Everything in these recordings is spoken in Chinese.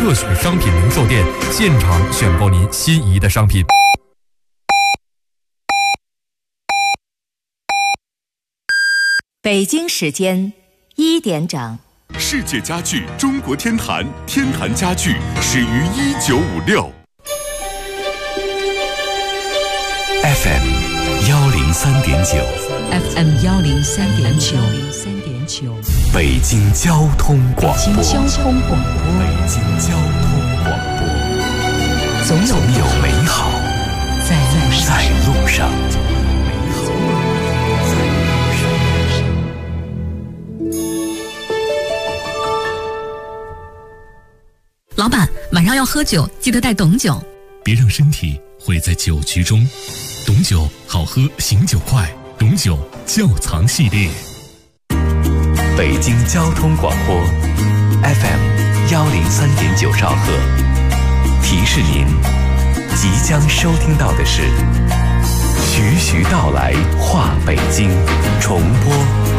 特许商品零售店现场选购您心仪的商品。 北京时间1点整。 世界家具中国天坛，天坛家具始于1956。 FM 103.9 FM 103.9 北京交通广播。 北京交通广播。 北京交通广播。 总有美好在路上。 老板，晚上要喝酒，记得带董酒。 别让身体毁在酒局中。董酒好喝，醒酒快。董酒窖藏系列。 北京交通广播 FM 103.9兆赫。提示您，即将收听到的是徐徐道来话北京重播。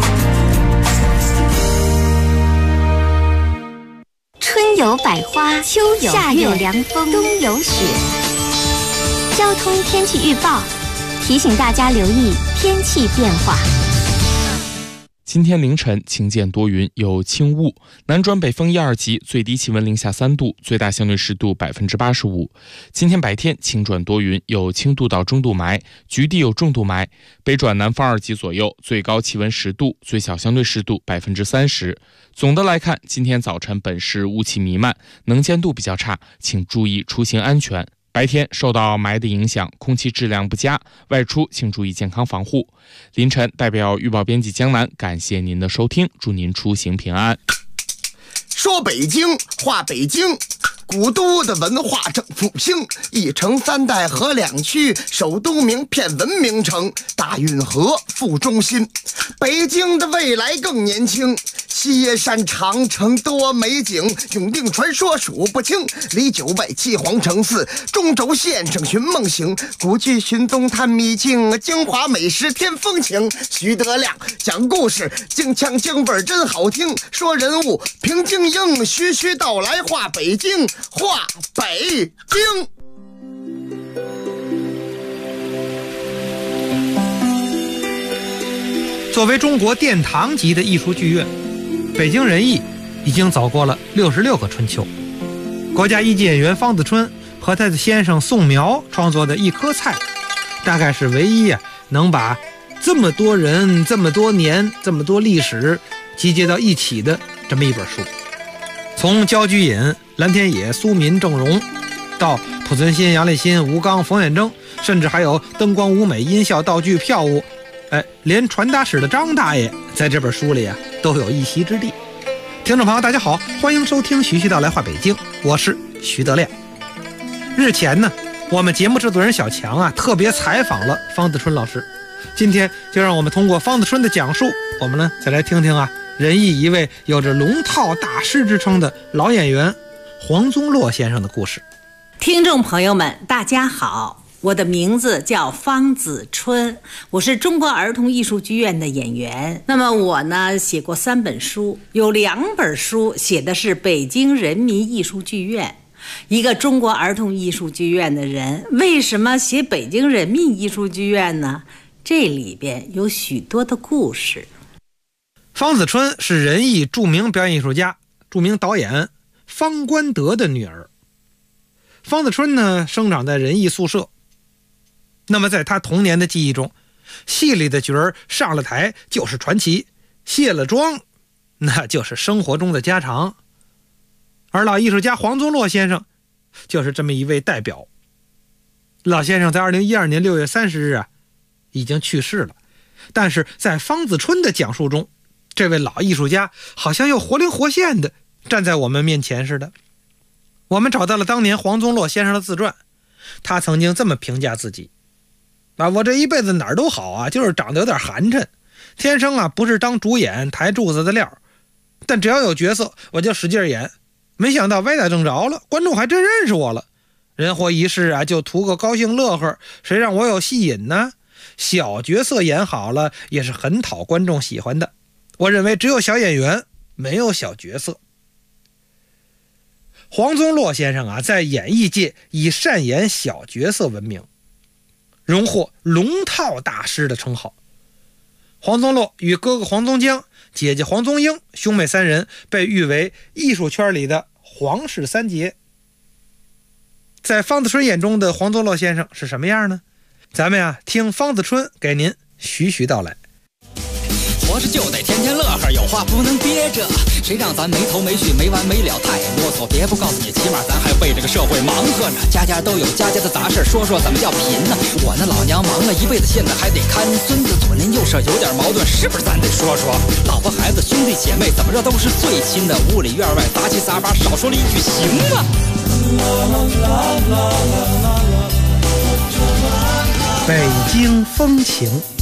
春有百花，秋有夏有凉风，冬有雪。交通天气预报提醒大家留意天气变化。 今天凌晨晴间多云，有轻雾，南转北风1、2级，最低气温零下3度，最大相对湿度85%。今天白天晴转多云，有轻度到中度霾，局地有重度霾，北转南风2级左右，最高气温10度，最小相对湿度30%。总的来看，今天早晨本市雾气弥漫，能见度比较差，请注意出行安全。白天受到霾的影响，空气质量不佳，外出请注意健康防护。凌晨代表预报编辑江南感谢您的收听，祝您出行平安。 说北京话北京，古都的文化正复兴，一城3代合2区，首都名片文明城，大运河副中心。北京的未来更年轻，西山长城多美景，永定传说数不清，离9外7皇城4，中轴线上寻梦行，古剧寻踪探秘境，京华美食添风情。徐德亮讲故事，京腔京味真好听，说人物评京英，徐徐道来话北京，话北京。 作为中国殿堂级的艺术剧院，北京人艺已经走过了66个春秋。国家一级演员方子春和他的先生宋苗创作的《一颗菜》，大概是唯一能把这么多人、这么多年、这么多历史集结到一起的这么一本书。从焦菊隐、蓝天野、苏民、郑融，到濮存昕、杨立新、吴刚、冯远征，甚至还有灯光、舞美、音效、道具、票务，连传达室的张大爷在这本书里都有一席之地。听众朋友大家好，欢迎收听徐徐道来话北京，我是徐德亮。日前呢，我们节目制作人小强特别采访了方子春老师。今天就让我们通过方子春的讲述，我们呢再来听听人艺一位有着龙套大师之称的老演员黄宗洛先生的故事。 听众朋友们大家好，我的名字叫方子春，我是中国儿童艺术剧院的演员。那么我呢写过3本书，有2本书写的是北京人民艺术剧院。一个中国儿童艺术剧院的人，为什么写北京人民艺术剧院呢？这里边有许多的故事。 方子春是人艺著名表演艺术家、著名导演方关德的女儿。方子春呢生长在人艺宿舍，那么在他童年的记忆中，戏里的角儿上了台就是传奇，卸了妆那就是生活中的家常。而老艺术家黄宗洛先生就是这么一位代表。老先生在2012年6月30日已经去世了，但是在方子春的讲述中，这位老艺术家好像又活灵活现的站在我们面前似的。我们找到了当年黄宗洛先生的自传，他曾经这么评价自己：我这一辈子哪儿都好就是长得有点寒碜，天生不是当主演抬柱子的料，但只要有角色我就使劲演，没想到歪打正着了，观众还真认识我了。人活一世就图个高兴乐呵，谁让我有戏瘾呢？小角色演好了也是很讨观众喜欢的。我认为只有小演员，没有小角色。 黄宗洛先生啊，在演艺界以善演小角色闻名，荣获龙套大师的称号。黄宗洛与哥哥黄宗江、姐姐黄宗英兄妹三人被誉为艺术圈里的黄氏三杰。在方子春眼中的黄宗洛先生是什么样呢？咱们听方子春给您徐徐道来。 活着就得天天乐呵，有话不能憋着，谁让咱没头没绪没完没了，太啰嗦。别不告诉你，起码咱还为这个社会忙活着，家家都有家家的杂事，说说怎么叫贫呢？我那老娘忙了一辈子，现在还得看孙子，左邻右舍有点矛盾，是不是咱得说说？老婆孩子兄弟姐妹怎么着都是最亲的，屋里院外杂七杂八，少说了一句行吗？ 北京风情。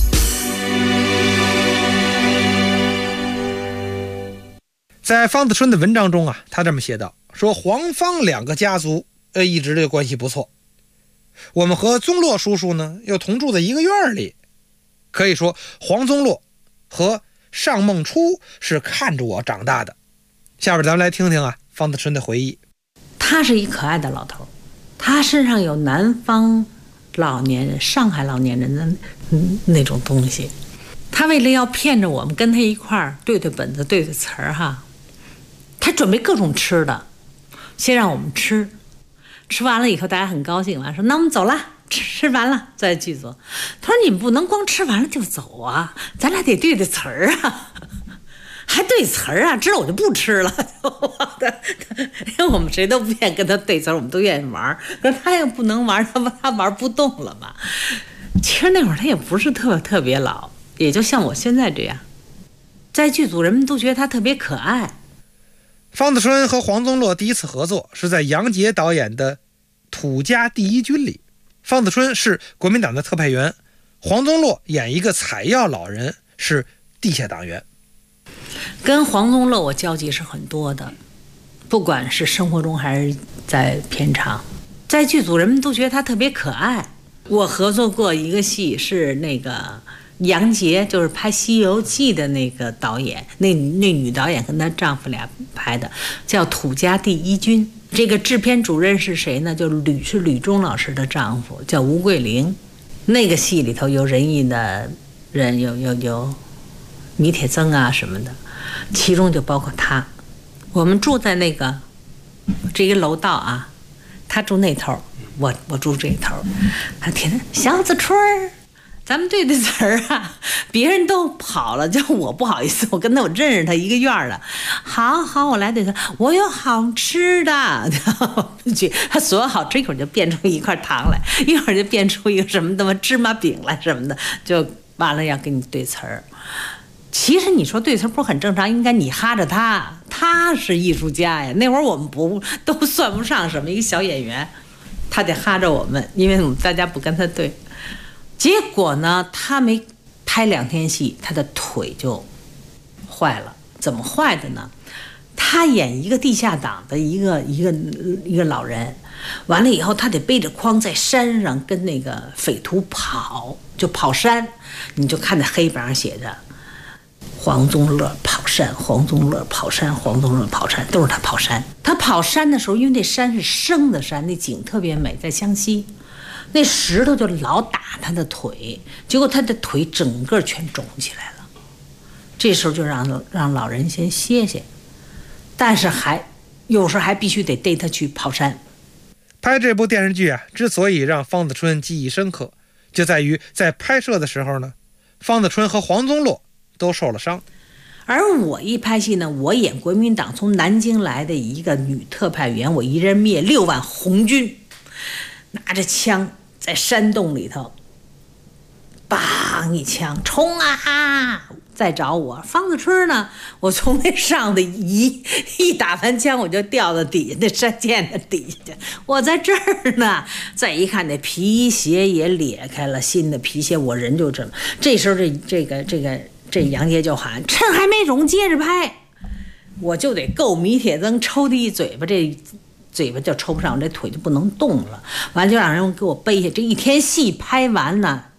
在方子春的文章中啊，他这么写道，说黄方两个家族一直这个关系不错，我们和宗洛叔叔呢又同住在一个院里，可以说黄宗洛和尚梦初是看着我长大的。下边咱们来听听方子春的回忆。 他是一可爱的老头，他身上有南方老年人、上海老年人的那种东西。他为了要骗着我们跟他一块儿对本子对词儿他准备各种吃的，先让我们吃完了以后大家很高兴了，说那我们走了，吃完了再剧组。他说你们不能光吃完了就走啊，咱俩得对词儿还对词儿知道我就不吃了。因为我们谁都不愿意跟他对词儿，我们都愿意玩，可是他也不能玩，他玩不动了嘛。其实那会儿他也不是特别老，也就像我现在这样，在剧组人们都觉得他特别可爱。 方子春和黄宗洛第一次合作是在杨洁导演的《土家第一军》里，方子春是国民党的特派员，黄宗洛演一个采药老人，是地下党员。 跟黄宗洛我交集是很多的，不管是生活中还是在片场，在剧组人们都觉得他特别可爱。我合作过一个戏，是那个杨洁，就是拍《西游记》的那个导演，那女导演跟她丈夫俩拍的，叫《土家第一军》。这个制片主任是谁呢？是吕中老师的丈夫，叫吴桂玲。那个戏里头有仁义的人，有米铁曾什么的，其中就包括他。我们住在这个楼道他住那头，我住这头。他天天小子春儿，咱们对词儿别人都跑了，就我不好意思，我认识他一个院的。好，我来对词，我有好吃的。他所有好吃，一会儿就变出一块糖来，一会儿就变出一个什么芝麻饼来什么的，就完了要跟你对词儿。其实你说对词不是很正常，应该你哈着他是艺术家呀。那会儿我们都算不上什么一个小演员，他得哈着我们，因为我们大家不跟他对。结果呢，他没拍2天戏，他的腿就坏了。怎么坏的呢？他演一个地下党的一个老人，完了以后他得背着筐在山上跟那个匪徒跑，就跑山。你就看在黑板上写着黄宗乐跑山，黄宗乐跑山，黄宗乐跑山，都是他跑山。他跑山的时候，因为那山是生的山，那景特别美，在湘西，那石头就老打他的腿，结果他的腿整个全肿起来了。这时候就让老人先歇歇，但是有时候还必须得带他去跑山。 拍这部电视剧之所以让方子春记忆深刻，就在于在拍摄的时候呢，方子春和黄宗洛都受了伤。 而我一拍戏呢，我演国民党从南京来的一个女特派员，我一人灭6万红军，拿着枪在山洞里头，梆一枪冲再找我。方子春呢，我从那上的一打完枪，我就掉到底下那山涧的底下，我在这儿呢。再一看，那皮鞋也裂开了，新的皮鞋，我人就这么。这时候这杨洁就喊：“趁还没肿，接着拍！”我就得够米铁曾抽他一嘴巴，这嘴巴就抽不上，这腿就不能动了。完就让人给我背下。这1天戏拍完了，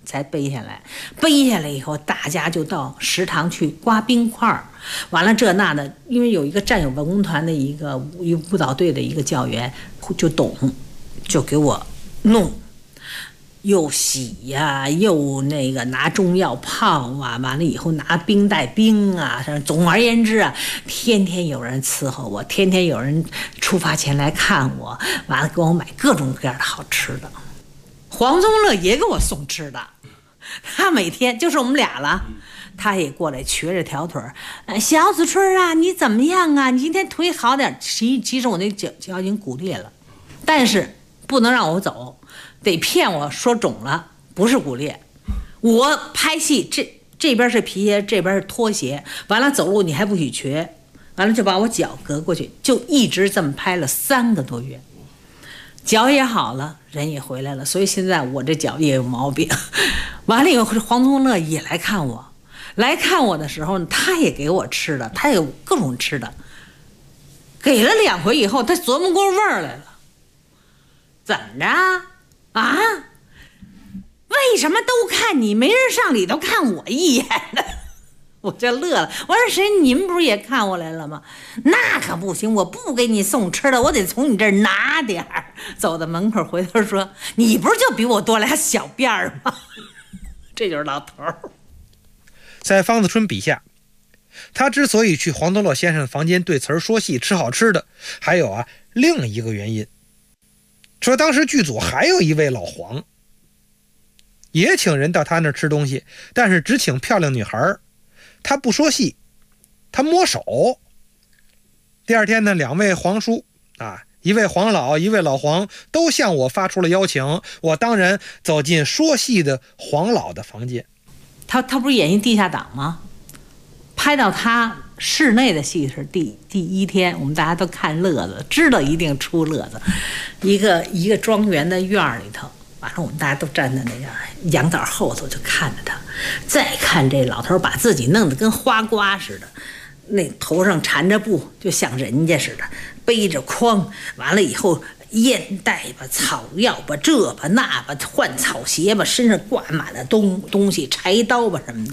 才背下来。背下来以后，大家就到食堂去刮冰块，完了这那的，因为有一个战友文工团的一个舞蹈队的一个教员就懂，就给我弄。又洗呀，又那个拿中药泡啊，完了以后拿冰带冰啊，总而言之啊，天天有人伺候我，天天有人出发前来看我，完了给我买各种各样的好吃的。黄宗乐也给我送吃的，他每天就是我们俩了，他也过来瘸着条腿小子春啊，你怎么样啊？你今天腿好点？其实我那脚已经骨裂了，但是不能让我走。得骗我说肿了，不是骨裂。我拍戏这边是皮鞋，这边是拖鞋，完了走路你还不许瘸，完了就把我脚隔过去，就一直这么拍了3个多月，脚也好了，人也回来了，所以现在我这脚也有毛病。完了以后，黄宗乐也来看我，来看我的时候他也给我吃的，他有各种吃的，给了2回以后，他琢磨过味儿来了，怎么着？啊！为什么都看你，没人上里头看我一眼呢？我就乐了。我说谁？你们不是也看我来了吗？那可不行，我不给你送吃的，我得从你这儿拿点儿。走到门口，回头说：“你不是就比我多俩小辫儿吗？”这就是老头儿。 在方子春笔下，他之所以去黄宗洛先生的房间对词儿说戏吃好吃的，还有另一个原因。说当时剧组还有一位老黄，也请人到他那儿吃东西，但是只请漂亮女孩，他不说戏，他摸手。第二天呢，2位黄叔一位黄老，一位老黄，都向我发出了邀请。我当然走进说戏的黄老的房间。 他不是演一地下党吗？拍到他室内的戏是第1天，我们大家都看乐子，知道一定出乐子。一个庄园的院里头，完了我们大家都站在那个杨枣后头就看着他，再看这老头把自己弄得跟花瓜似的，那头上缠着布，就像人家似的，背着筐，完了以后烟袋吧、草药吧、这吧那吧、换草鞋吧，身上挂满了东西，柴刀吧什么的。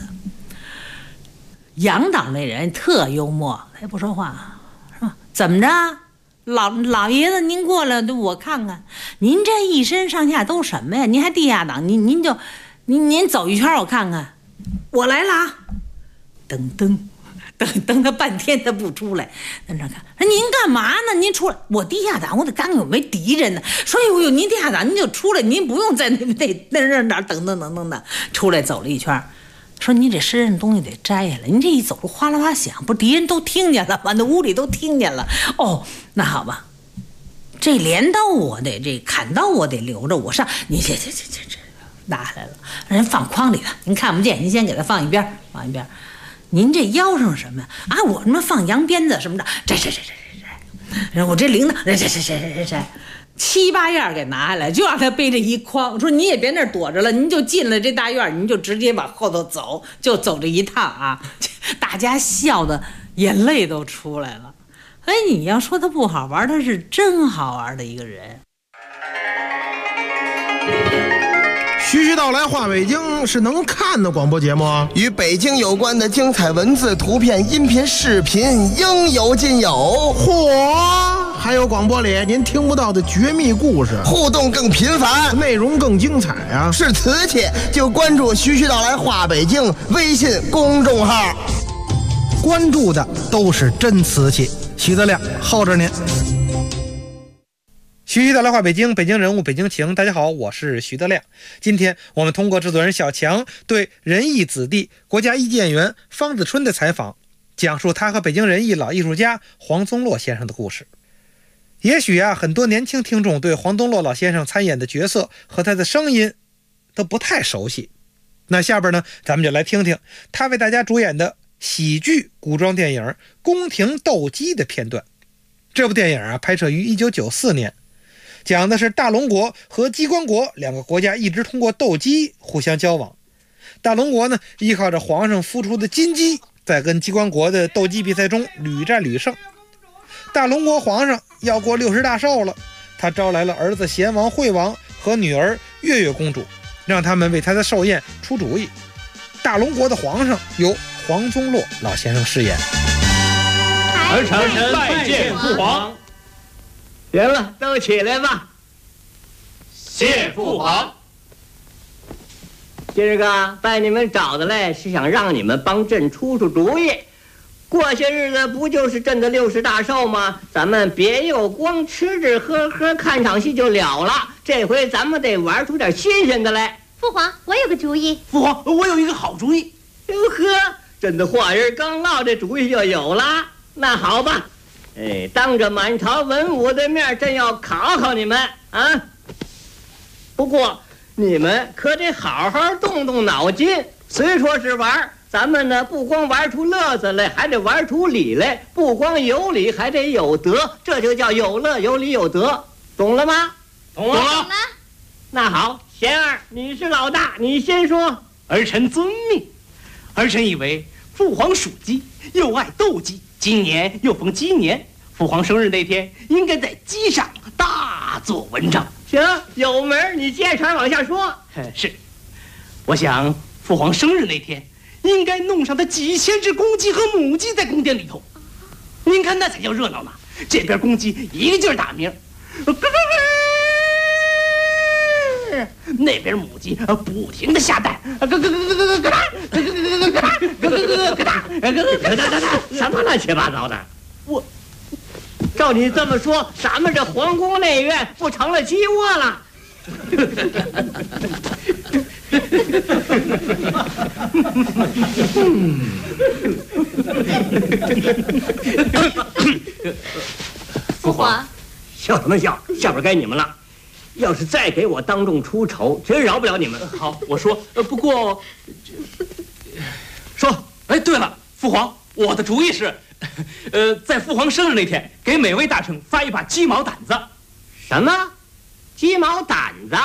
杨导那人特幽默，他也不说话，是吧？怎么着，老爷子您过来，我看看，您这一身上下都什么呀？您还地下党，您走一圈我看看，我来了啊！等他半天他不出来，在那看，说您干嘛呢？您出来，我地下党，我得看看有没敌人呢。说哟，您地下党您就出来，您不用在那哪等的，出来走了一圈。说你这身上东西得摘下来，你这一走路哗啦啦响，不敌人都听见了吗？那屋里都听见了。哦，那好吧，这镰刀我得，这砍刀我得留着，我上你这拿下来了，人放筐里了，您看不见，您先给他放一边。您这腰上什么呀？我什么放羊鞭子什么的，这，我这铃铛，这7、8样给拿下来，就让他背着一筐。说你也别那儿躲着了，您就进了这大院，您就直接往后头走，就走这一趟啊！大家笑的眼泪都出来了。哎，你要说他不好玩，他是真好玩的一个人。 徐徐道来话北京是能看的广播节目， 与北京有关的精彩文字、图片、音频、视频应有尽有。 嚯！还有广播里您听不到的绝密故事， 互动更频繁， 内容更精彩啊！ 是瓷器就关注徐徐道来话北京微信公众号， 关注的都是真瓷器。徐德亮候着您。 徐徐道来话北京，北京人物，北京情。大家好，我是徐德亮。今天我们通过制作人小强对仁义子弟国家一级演员方子春的采访，讲述他和北京人艺老艺术家黄宗洛先生的故事。也许很多年轻听众对黄宗洛老先生参演的角色和他的声音都不太熟悉。那下边呢，咱们就来听听他为大家主演的喜剧古装电影《宫廷斗鸡》的片段。这部电影拍摄于1994年，讲的是大龙国和鸡冠国2个国家一直通过斗鸡互相交往。大龙国呢，依靠着皇上孵出的金鸡，在跟鸡冠国的斗鸡比赛中屡战屡胜。大龙国皇上要过60大寿了，他招来了儿子贤王惠王和女儿月月公主， 让他们为他的寿宴出主意。大龙国的皇上由黄宗洛老先生饰演。 儿臣拜见父皇。 行了，都起来吧。 谢父皇。 今儿个把你们找的来，是想让你们帮朕出主意。过些日子不就是朕的60大寿吗？咱们别又光吃吃喝喝看场戏就了了，这回咱们得玩出点新鲜的来。 父皇，我有个主意。 父皇，我有一个好主意。 哟呵，朕的话音刚落，这主意就有了。那好吧，当着满朝文武的面，朕要考考你们啊。不过你们可得好好动动脑筋。虽说是玩，咱们呢不光玩出乐子来，还得玩出理来。不光有理，还得有德，这就叫有乐有理有德，懂了吗？ 懂了。 那好，贤儿，你是老大，你先说。 儿臣遵命。儿臣以为父皇属鸡，又爱斗鸡，今年又逢鸡年，父皇生日那天应该在鸡上大做文章。 行，有门，你接茬往下说。 是，我想父皇生日那天应该弄上他几千只公鸡和母鸡在宫殿里头，您看那才叫热闹呢。这边公鸡一个劲儿打鸣，那边母鸡不停地下蛋， 什么乱七八糟的！我照你这么说，咱们这皇宫内院不成了鸡窝了？ 父皇， 笑什么笑？下边该你们了。要是再给我当众出丑，真饶不了你们。 好，我说，不过，说，哎，对了，父皇，我的主意是，在父皇生日那天，给每位大臣发一把鸡毛掸子。 什么？鸡毛掸子？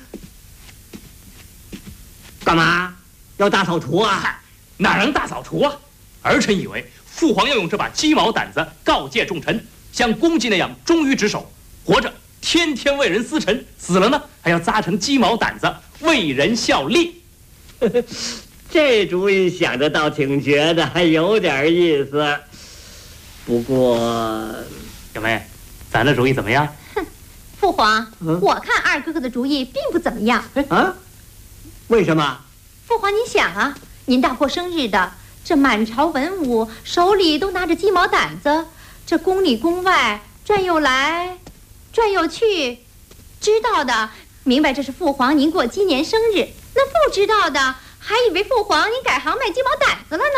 干嘛？要大扫除啊？ 哪能大扫除啊？儿臣以为父皇要用这把鸡毛掸子告诫众臣，像公鸡那样忠于职守，活着天天为人司晨，死了呢还要扎成鸡毛掸子为人效力。 这主意想得倒挺绝的，还有点意思。不过， 小妹，咱的主意怎么样？ 哼，父皇，我看二哥哥的主意并不怎么样。 啊？为什么？ 父皇，您想啊，您大过生日的，这满朝文武手里都拿着鸡毛掸子，这宫里宫外转悠来转悠去，知道的明白这是父皇您过鸡年生日，那不知道的还以为父皇您改行卖鸡毛掸子了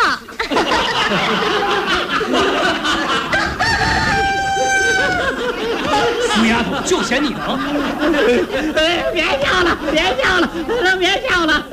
呢。 死丫头，就嫌你能！ 别笑了，别笑了，别笑了！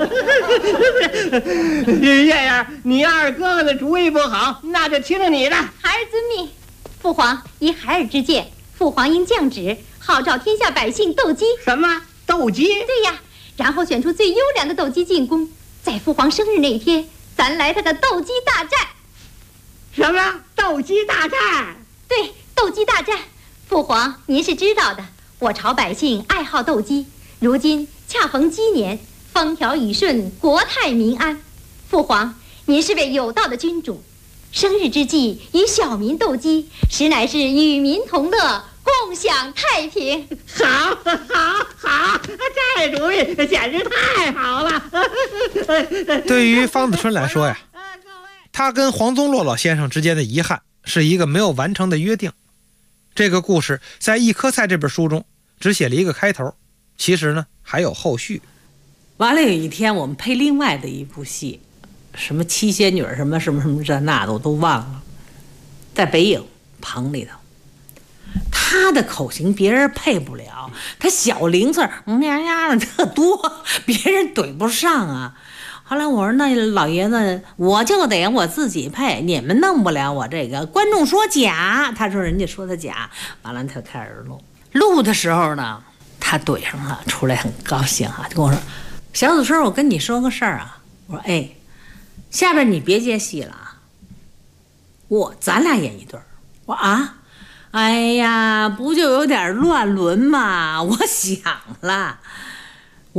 这样，你二哥哥的主意不好，那就听着你的。 孩儿遵命。父皇依孩儿之见，父皇应降旨，号召天下百姓斗鸡。 什么斗鸡？ 对呀，然后选出最优良的斗鸡进宫，在父皇生日那天，咱来他个斗鸡大战。 什么斗鸡大战？ 对，斗鸡大战。父皇，您是知道的，我朝百姓爱好斗鸡，如今恰逢鸡年，风调雨顺，国泰民安。父皇，您是位有道的君主，生日之际与小民斗鸡，实乃是与民同乐，共享太平。 好，这主意简直太好了。 对于方子春来说呀，他跟黄宗洛老先生之间的遗憾是一个没有完成的约定。这个故事在《一颗菜》这本书中只写了一个开头，其实呢还有后续。 完了有一天我们配另外的一部戏，什么七仙女什么这那的我都忘了，在北影棚里头，他的口型别人配不了，他小零碎的特多，别人怼不上啊。后来我说那老爷子，我就得我自己配，你们弄不了我这个。观众说假，他说人家说他假，完了他开始录的时候呢，他怼上了，出来很高兴啊，就跟我说：“小子春，我跟你说个事儿啊。”我说：“哎，下边你别接戏了啊，咱俩演一对儿。”我说：“啊，哎呀，不就有点乱伦吗？”我想了。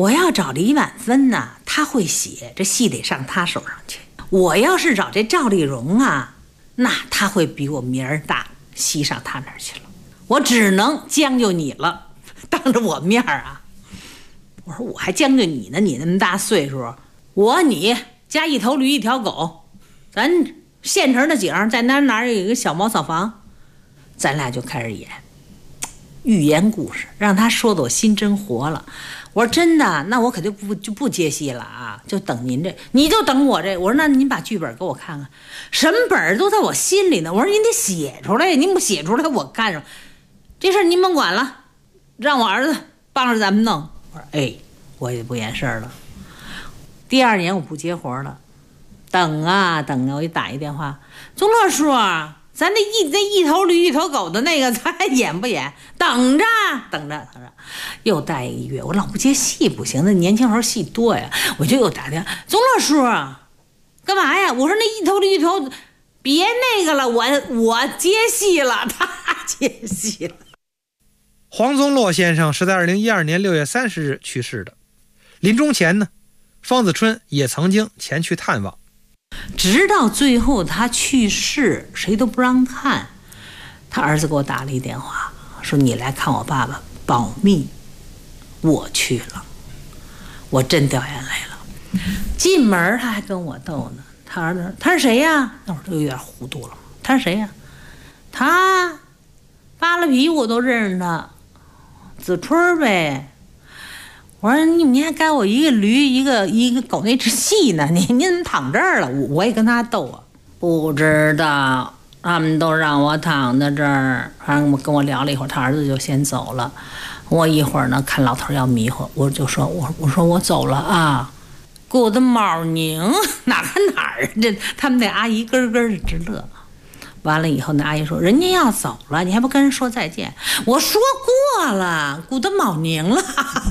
我要找李婉芬呐，他会写，这戏得上他手上去。我要是找这赵丽蓉啊，那他会比我名儿大，戏上他那儿去了。我只能将就你了，当着我面啊。我说我还将就你呢，你那么大岁数，我你加一头驴一条狗，咱县城的景在哪有一个小茅草房，咱俩就开始演寓言故事，让他说的我心真活了。我说真的，那我可就不接戏了啊，就等您这，你就等我这。我说那您把剧本给我看看，什么本儿都在我心里呢。我说您得写出来，您不写出来我干什么？这事儿您甭管了，让我儿子帮着咱们弄。我说哎，我也不言事儿了。第2年我不接活了，等啊等啊，我一打一电话，宗乐叔，咱那一头驴一头狗的那个，咱还演不演？等着。又待1个月，我老不接戏不行，那年轻时候戏多呀，我就又打电话，宗乐叔，干嘛呀？我说那一头驴一头，别那个了，我接戏了，他接戏了。 黄宗洛先生是在2012年6月30日去世的，临终前呢，方子春也曾经前去探望。 直到最后他去世，谁都不让看。他儿子给我打了一电话，说你来看我爸爸，保密。我去了，我真掉眼泪了。进门他还跟我逗呢，他儿子他是谁呀？那会儿就有点糊涂了。他是谁呀？他扒了皮我都认识他，子春呗。我说你还该我一个驴一个狗那只戏呢，你怎么躺这儿了？我也跟他逗啊，不知道，他们都让我躺在这儿。反正跟我聊了一会儿，他儿子就先走了。我一会儿呢看老头要迷糊，我就说我说我走了啊。Good morning， 哪看哪儿？这他们那阿姨咯咯的直乐。完了以后，那阿姨说人家要走了，你还不跟人说再见？我说过了 ，Good morning 了。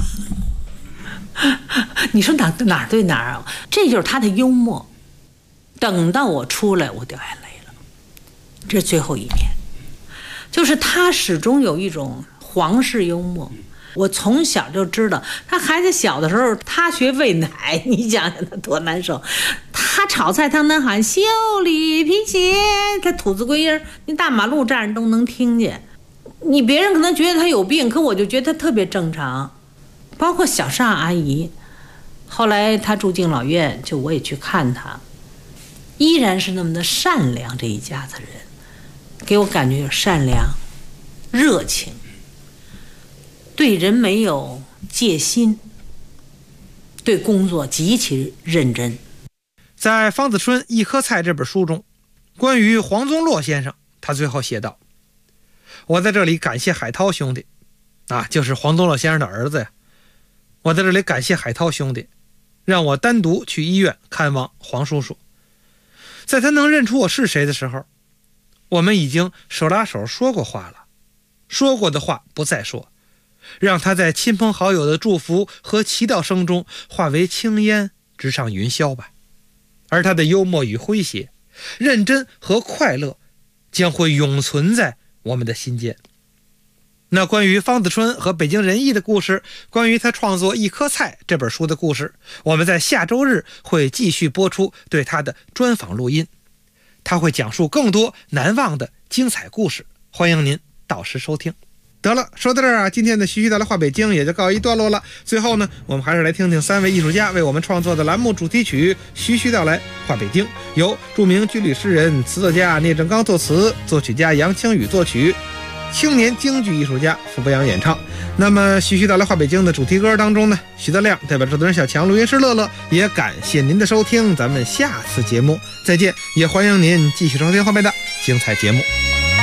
你说哪儿对哪儿啊？这就是他的幽默。等到我出来，我掉眼泪了。这最后一面，就是他始终有一种皇室幽默。我从小就知道，他孩子小的时候，他学喂奶，你想想他多难受。他炒菜，他能喊修理皮鞋，他吐字归音，你大马路站着都能听见。你别人可能觉得他有病，可我就觉得他特别正常。包括小尚阿姨，后来她住敬老院，就我也去看她，依然是那么的善良。这一家子人给我感觉有善良、热情，对人没有戒心，对工作极其认真。 在方子春《一颗菜》这本书中，关于黄宗洛先生，他最后写道：我在这里感谢海涛兄弟啊，就是黄宗洛先生的儿子呀。我在这里感谢海涛兄弟，让我单独去医院看望黄叔叔。在他能认出我是谁的时候，我们已经手拉手说过话了，说过的话不再说，让他在亲朋好友的祝福和祈祷声中化为青烟，直上云霄吧。而他的幽默与诙谐，认真和快乐将会永存在我们的心间。那关于方子春和北京人艺的故事，关于他创作《一颗菜》这本书的故事，我们在下周日会继续播出对他的专访录音，他会讲述更多难忘的精彩故事，欢迎您到时收听。得了，说到这儿啊，今天的徐徐道来话北京也就告一段落了。最后呢，我们还是来听听3位艺术家为我们创作的栏目主题曲《徐徐道来话北京》，由著名军旅诗人、词作家聂正刚作词，作曲家杨清宇作曲，青年京剧艺术家傅博洋演唱。那么徐徐道来话北京的主题歌当中呢，徐德亮代表制作人小强、录音师乐乐，也感谢您的收听，咱们下次节目再见，也欢迎您继续收听后面的精彩节目。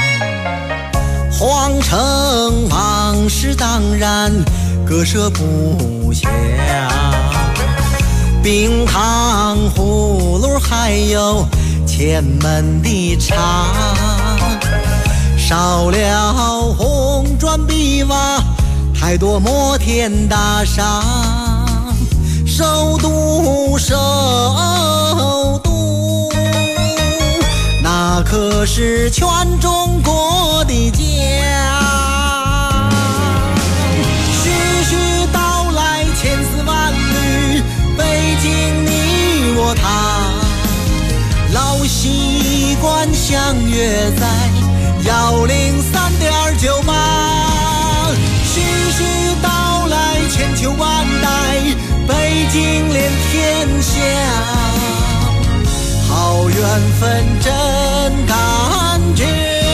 皇城往事当然割舍不下，冰糖葫芦还有前门的茶，少了红砖碧瓦，太多摩天大厦，首都那可是全中国的家。徐徐道来千丝万相约在103.98，徐徐道来，千秋万代，北京连天下，好缘分真感觉，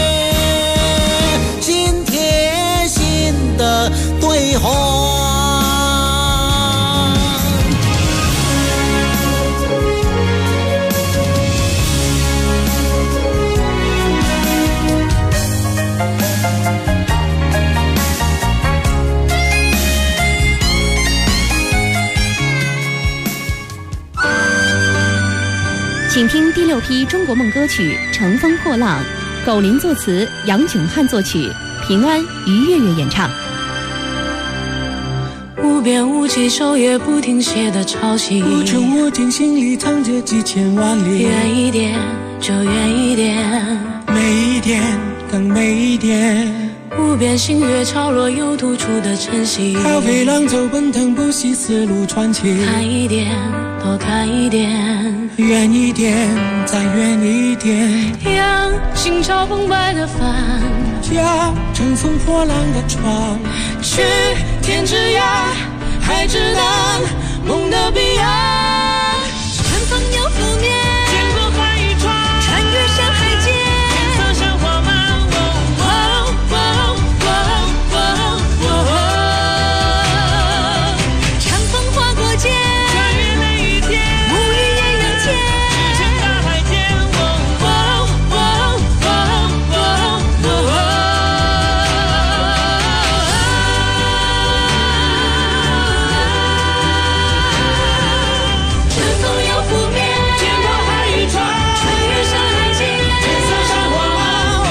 心贴心的对话。 请听第6批中国梦歌曲《乘风破浪》，苟琳作词，杨炯汉作曲，平安、于月月演唱。 无边无际，手也不停歇的潮汐，无穷无尽，心里藏着几千万里。远一点，就远一点，美一点，更美一点。无边星月潮落，有突出的晨曦。涛飞浪走，奔腾不息，丝路传奇。看一点，多看一点，远一点，再远一点。扬心潮澎湃的帆，驾乘风破浪的船，去天之涯，海之南，梦的彼岸。春风又拂面，见过海与船，穿越山海间，天色山花满。长风划过肩，穿越每一天，沐浴艳阳前，只见大海间。春风又拂面，见过海与船，穿越山海间，天色山花满。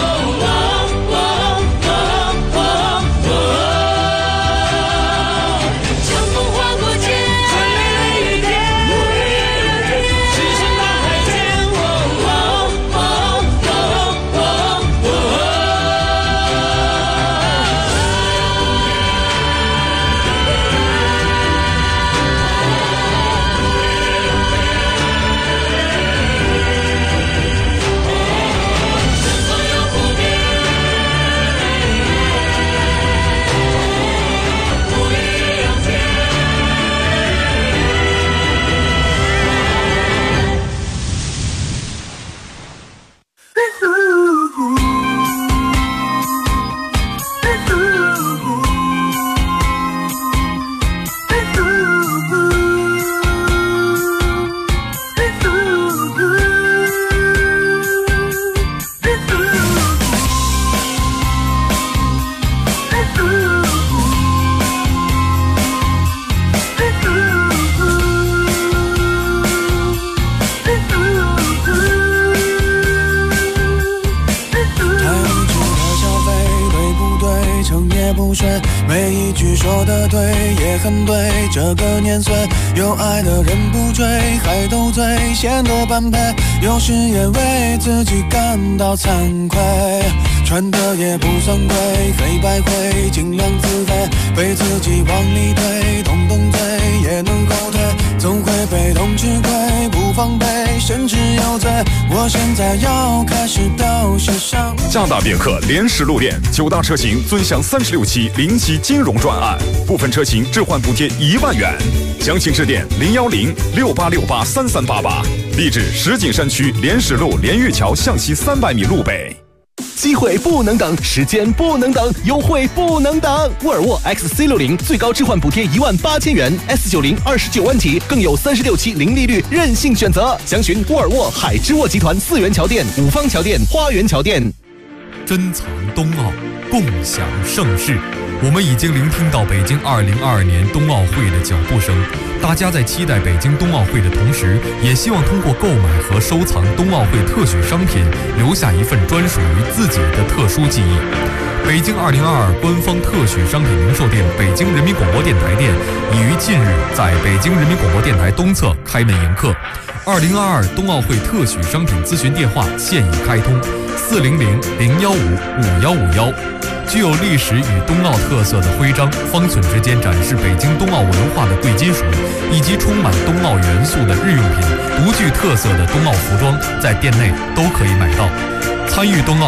每一句说得对，也很对。这个年岁，有爱的人不追，还斗嘴，显得般配。有时也为自己感到惭愧，穿的也不算贵，黑白灰，尽量自肥，被自己往里推，动动嘴也能后退，总会被动吃亏，不防备，甚至有罪。我现在要开始表示伤。 加大别克联实路店，9大车型尊享36期零息金融专案，部分车型置换补贴1万元。详情致电01068683388，地址石景山区联实路连玉桥向西300米路北。 机会不能等，时间不能等，优惠不能等。沃尔沃 XC60 最高置换补贴18000元 ，S90 29万起，更有36期零利率任性选择。详询沃尔沃海之沃集团4元桥店、五方桥店、花园桥店。 珍藏冬奥，共享盛世。我们已经聆听到北京2022年冬奥会的脚步声，大家在期待北京冬奥会的同时，也希望通过购买和收藏冬奥会特许商品，留下一份专属于自己的特殊记忆。北京2022官方特许商品零售店北京人民广播电台店已于近日在北京人民广播电台东侧开门迎客。2022冬奥会特许商品咨询电话现已开通，400-015-5151。具有历史与冬奥特色的徽章，方寸之间展示北京冬奥文化的贵金属，以及充满冬奥元素的日用品，独具特色的冬奥服装，在店内都可以买到。 参与冬奥